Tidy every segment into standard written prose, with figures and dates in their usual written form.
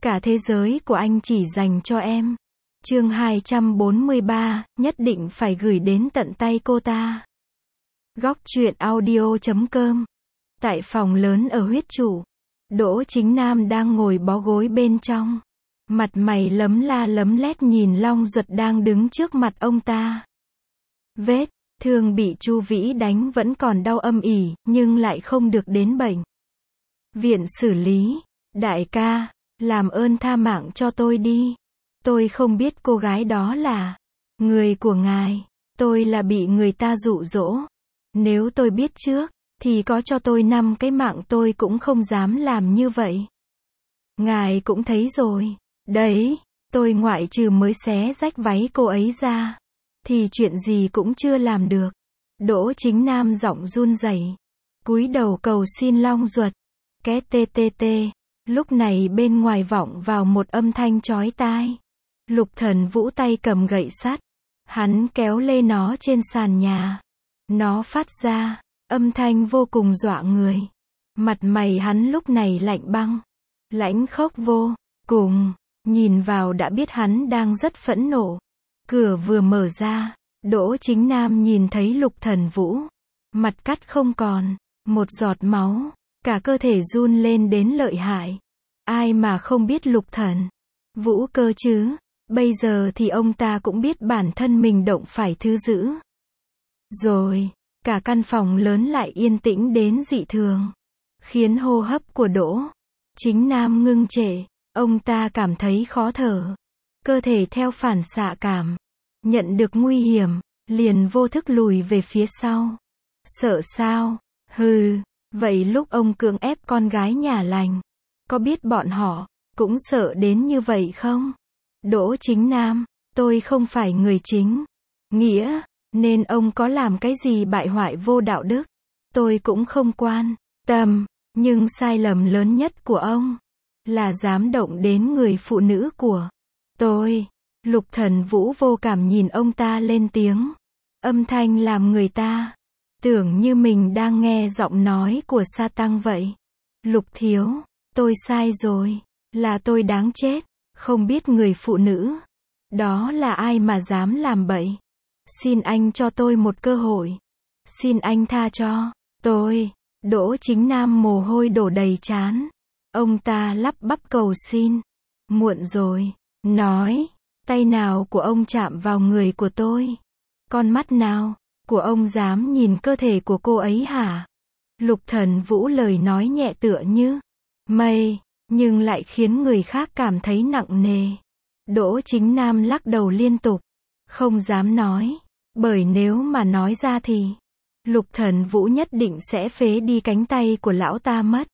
Cả thế giới của anh chỉ dành cho em. Chương 243, nhất định phải gửi đến tận tay cô ta. Góc truyện audio.com. Tại phòng lớn ở Huyết Trụ, Đỗ Chính Nam đang ngồi bó gối bên trong. Mặt mày lấm la lấm lét nhìn Long Duật đang đứng trước mặt ông ta. Vết thương bị Chu Vĩ đánh vẫn còn đau âm ỉ, nhưng lại không được đến bệnh viện xử lý. Đại ca, làm ơn tha mạng cho tôi đi. Tôi không biết cô gái đó là người của ngài. Tôi là bị người ta dụ dỗ. Nếu tôi biết trước, thì có cho tôi 5 cái mạng tôi cũng không dám làm như vậy. Ngài cũng thấy rồi. Đấy, tôi ngoại trừ mới xé rách váy cô ấy ra, thì chuyện gì cũng chưa làm được. Đỗ Chính Nam giọng run rẩy, cúi đầu cầu xin Long Duật. Két tê tê tê. Lúc này bên ngoài vọng vào một âm thanh chói tai. Lục Thần Vũ tay cầm gậy sắt. Hắn kéo lê nó trên sàn nhà. Nó phát ra âm thanh vô cùng dọa người. Mặt mày hắn lúc này lạnh băng, lãnh khốc vô cùng. Nhìn vào đã biết hắn đang rất phẫn nộ. Cửa vừa mở ra, Đỗ Chính Nam nhìn thấy Lục Thần Vũ. Mặt cắt không còn một giọt máu. Cả cơ thể run lên đến lợi hại. Ai mà không biết Lục Thần Vũ cơ chứ. Bây giờ thì ông ta cũng biết bản thân mình động phải thứ dữ. Rồi, cả căn phòng lớn lại yên tĩnh đến dị thường, khiến hô hấp của Đỗ Chính Nam ngưng trệ. Ông ta cảm thấy khó thở. Cơ thể theo phản xạ cảm nhận được nguy hiểm, liền vô thức lùi về phía sau. Sợ sao? Hừ, vậy lúc ông cưỡng ép con gái nhà lành, có biết bọn họ cũng sợ đến như vậy không? Đỗ Chính Nam, tôi không phải người chính nghĩa, nên ông có làm cái gì bại hoại vô đạo đức, tôi cũng không quan tâm. Nhưng sai lầm lớn nhất của ông là dám động đến người phụ nữ của tôi. Lục Thần Vũ vô cảm nhìn ông ta lên tiếng. Âm thanh làm người ta tưởng như mình đang nghe giọng nói của Sa Tăng vậy. Lục thiếu, tôi sai rồi, là tôi đáng chết. Không biết người phụ nữ đó là ai mà dám làm bậy. Xin anh cho tôi một cơ hội. Xin anh tha cho tôi. Đỗ Chính Nam mồ hôi đổ đầy trán. Ông ta lắp bắp cầu xin. Muộn rồi. Nói, tay nào của ông chạm vào người của tôi? Con mắt nào của ông dám nhìn cơ thể của cô ấy hả? Lục Thần Vũ lời nói nhẹ tựa như mây, nhưng lại khiến người khác cảm thấy nặng nề. Đỗ Chính Nam lắc đầu liên tục, không dám nói, bởi nếu mà nói ra thì Lục Thần Vũ nhất định sẽ phế đi cánh tay của lão ta mất.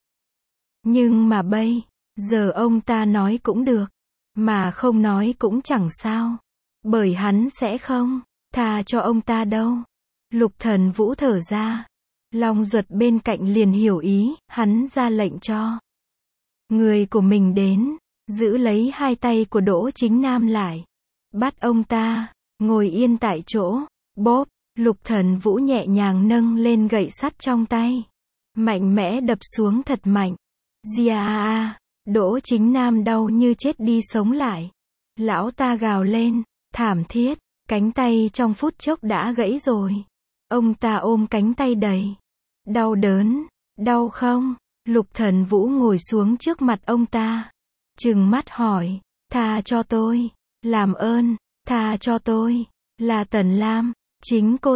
Nhưng mà bây giờ ông ta nói cũng được, mà không nói cũng chẳng sao, bởi hắn sẽ không tha cho ông ta đâu. Lục Thần Vũ thở ra. Long Duật bên cạnh liền hiểu ý, hắn ra lệnh cho người của mình đến, giữ lấy hai tay của Đỗ Chính Nam lại, bắt ông ta ngồi yên tại chỗ. Bóp. Lục Thần Vũ nhẹ nhàng nâng lên gậy sắt trong tay, mạnh mẽ đập xuống thật mạnh. Gia a. Đỗ Chính Nam đau như chết đi sống lại. Lão ta gào lên thảm thiết, cánh tay trong phút chốc đã gãy rồi. Ông ta ôm cánh tay đầy đau đớn. Đau không? Lục Thần Vũ ngồi xuống trước mặt ông ta, trừng mắt hỏi. Tha cho tôi, làm ơn, tha cho tôi. Là Tần Lam, chính cô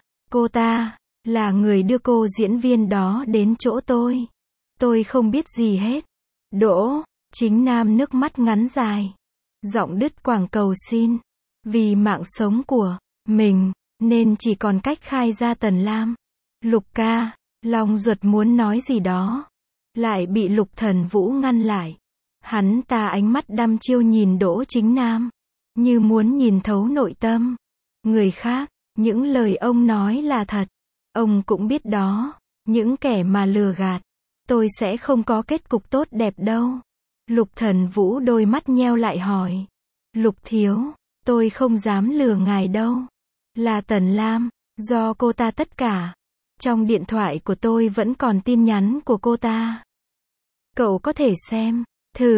ta là người đưa cô diễn viên đó đến chỗ tôi. Tôi không biết gì hết. Đỗ Chính Nam nước mắt ngắn dài, giọng đứt quãng cầu xin. Vì mạng sống của mình, nên chỉ còn cách khai ra Tần Lam. Lục ca. Long Duật muốn nói gì đó, lại bị Lục Thần Vũ ngăn lại. Hắn ta ánh mắt đăm chiêu nhìn Đỗ Chính Nam, như muốn nhìn thấu nội tâm người khác. Những lời ông nói là thật. Ông cũng biết đó, những kẻ mà lừa gạt tôi sẽ không có kết cục tốt đẹp đâu. Lục Thần Vũ đôi mắt nheo lại hỏi. Lục thiếu, tôi không dám lừa ngài đâu. Là Tần Lam, do cô ta tất cả. Trong điện thoại của tôi vẫn còn tin nhắn của cô ta. Cậu có thể xem thử.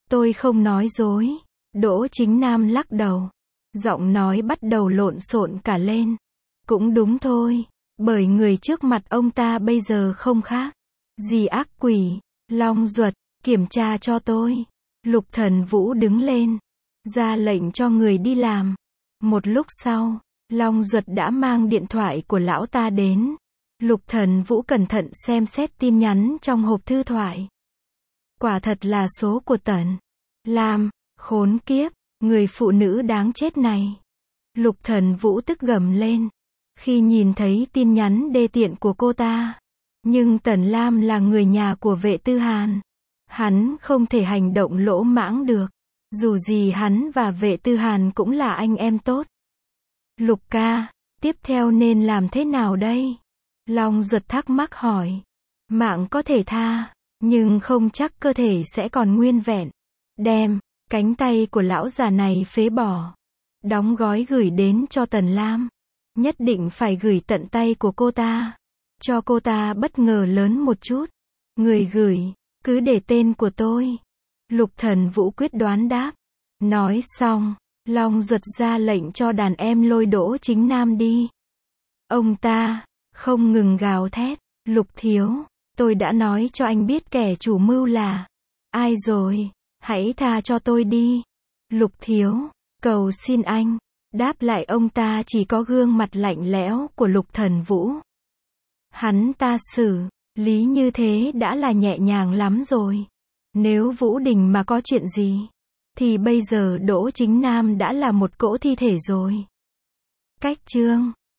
Tôi không nói dối. Đỗ Chính Nam lắc đầu. Giọng nói bắt đầu lộn xộn cả lên. Cũng đúng thôi. Bởi người trước mặt ông ta bây giờ không khác gì ác quỷ. Long Duật, kiểm tra cho tôi. Lục Thần Vũ đứng lên, ra lệnh cho người đi làm. Một lúc sau, Long Duật đã mang điện thoại của lão ta đến. Lục Thần Vũ cẩn thận xem xét tin nhắn trong hộp thư thoại. Quả thật là số của Tần Lam, khốn kiếp, người phụ nữ đáng chết này. Lục Thần Vũ tức gầm lên, khi nhìn thấy tin nhắn đê tiện của cô ta. Nhưng Tần Lam là người nhà của Vệ Tư Hàn. Hắn không thể hành động lỗ mãng được. Dù gì hắn và Vệ Tư Hàn cũng là anh em tốt. Lục ca, tiếp theo nên làm thế nào đây? Long Duật thắc mắc hỏi. Mạng có thể tha, nhưng không chắc cơ thể sẽ còn nguyên vẹn. Đem cánh tay của lão già này phế bỏ, đóng gói gửi đến cho Tần Lam. Nhất định phải gửi tận tay của cô ta, cho cô ta bất ngờ lớn một chút. Người gửi, cứ để tên của tôi. Lục Thần Vũ quyết đoán đáp. Nói xong, Long Duật ra lệnh cho đàn em lôi Đỗ Chính Nam đi. Ông ta không ngừng gào thét. Lục thiếu, tôi đã nói cho anh biết kẻ chủ mưu là ai rồi. Hãy tha cho tôi đi. Lục thiếu, cầu xin anh. Đáp lại ông ta chỉ có gương mặt lạnh lẽo của Lục Thần Vũ. Hắn ta xử lý như thế đã là nhẹ nhàng lắm rồi. Nếu Vũ Đình mà có chuyện gì, thì bây giờ Đỗ Chính Nam đã là một cỗ thi thể rồi. Cách chương